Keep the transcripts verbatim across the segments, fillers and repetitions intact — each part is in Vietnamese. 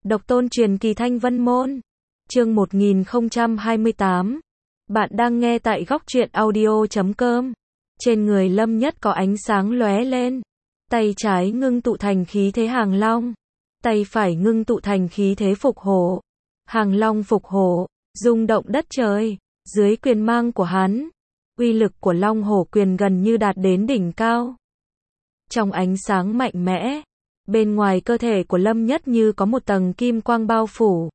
Độc tôn truyền kỳ Thanh Vân Môn. Chương một nghìn không trăm hai mươi tám. Bạn đang nghe tại góc truyện audio chấm com. Trên người Lâm Nhất có ánh sáng lóe lên. Tay trái ngưng tụ thành khí thế Hàng Long. Tay phải ngưng tụ thành khí thế Phục Hổ. Hàng Long Phục Hổ, rung động đất trời. Dưới quyền mang của hắn, uy lực của Long Hổ quyền gần như đạt đến đỉnh cao. Trong ánh sáng mạnh mẽ, bên ngoài cơ thể của Lâm Nhất như có một tầng kim quang bao phủ.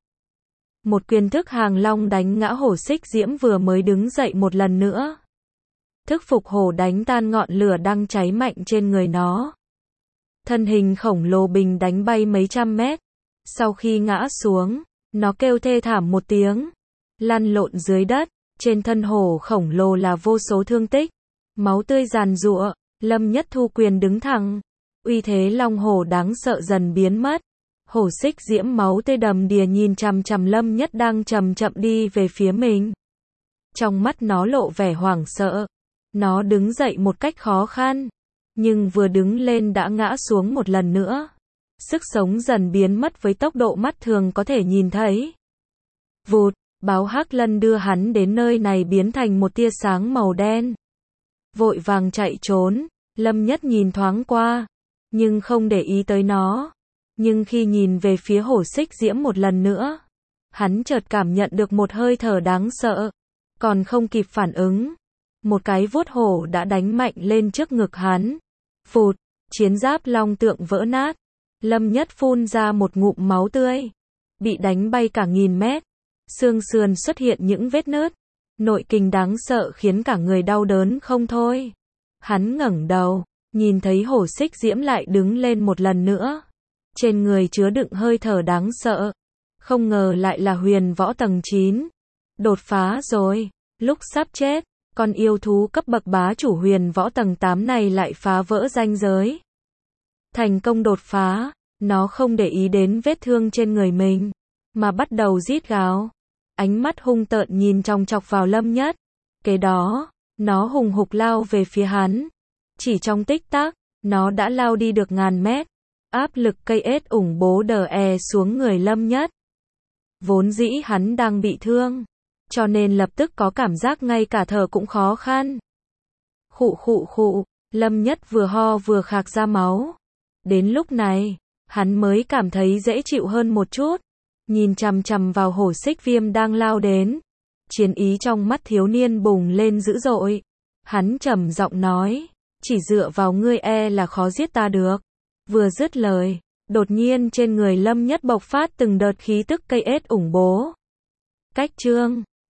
Một quyền thức Hàng Long đánh ngã hổ xích diễm vừa mới đứng dậy một lần nữa. Thức Phục Hổ đánh tan ngọn lửa đang cháy mạnh trên người nó. Thân hình khổng lồ bình đánh bay mấy trăm mét. Sau khi ngã xuống, nó kêu thê thảm một tiếng, lăn lộn dưới đất. Trên thân hổ khổng lồ là vô số thương tích, máu tươi giàn giụa. Lâm Nhất thu quyền đứng thẳng, uy thế Long Hổ đáng sợ dần biến mất. Hổ xích diễm máu tươi đầm đìa nhìn chằm chằm Lâm Nhất đang chậm chậm đi về phía mình. Trong mắt nó lộ vẻ hoảng sợ. Nó đứng dậy một cách khó khăn, nhưng vừa đứng lên đã ngã xuống một lần nữa. Sức sống dần biến mất với tốc độ mắt thường có thể nhìn thấy. Vụt, báo hắc lân đưa hắn đến nơi này biến thành một tia sáng màu đen. Vội vàng chạy trốn. Lâm Nhất nhìn thoáng qua, nhưng không để ý tới nó. Nhưng khi nhìn về phía hổ xích diễm một lần nữa, hắn chợt cảm nhận được một hơi thở đáng sợ. Còn không kịp phản ứng, một cái vuốt hổ đã đánh mạnh lên trước ngực hắn. Phụt, chiến giáp long tượng vỡ nát. Lâm Nhất phun ra một ngụm máu tươi, bị đánh bay cả nghìn mét. Xương sườn xuất hiện những vết nứt, nội kình đáng sợ khiến cả người đau đớn không thôi. Hắn ngẩng đầu, nhìn thấy hổ xích diễm lại đứng lên một lần nữa. Trên người chứa đựng hơi thở đáng sợ. Không ngờ lại là huyền võ tầng chín. Đột phá rồi. Lúc sắp chết, con yêu thú cấp bậc bá chủ huyền võ tầng tám này lại phá vỡ ranh giới. Thành công đột phá, nó không để ý đến vết thương trên người mình, mà bắt đầu rít gào. Ánh mắt hung tợn nhìn chòng chọc vào Lâm Nhất. Kế đó, nó hùng hục lao về phía hắn. Chỉ trong tích tắc, nó đã lao đi được ngàn mét. Áp lực cây ết ủng bố đờ e xuống người Lâm Nhất. Vốn dĩ hắn đang bị thương, cho nên lập tức có cảm giác ngay cả thở cũng khó khăn. Khụ khụ khụ, Lâm Nhất vừa ho vừa khạc ra máu. Đến lúc này, hắn mới cảm thấy dễ chịu hơn một chút. Nhìn chằm chằm vào hổ xích viêm đang lao đến. Chiến ý trong mắt thiếu niên bùng lên dữ dội. Hắn trầm giọng nói, chỉ dựa vào ngươi e là khó giết ta được. Vừa dứt lời, đột nhiên trên người Lâm Nhất bộc phát từng đợt khí tức cây ết ủng bố. Cách chương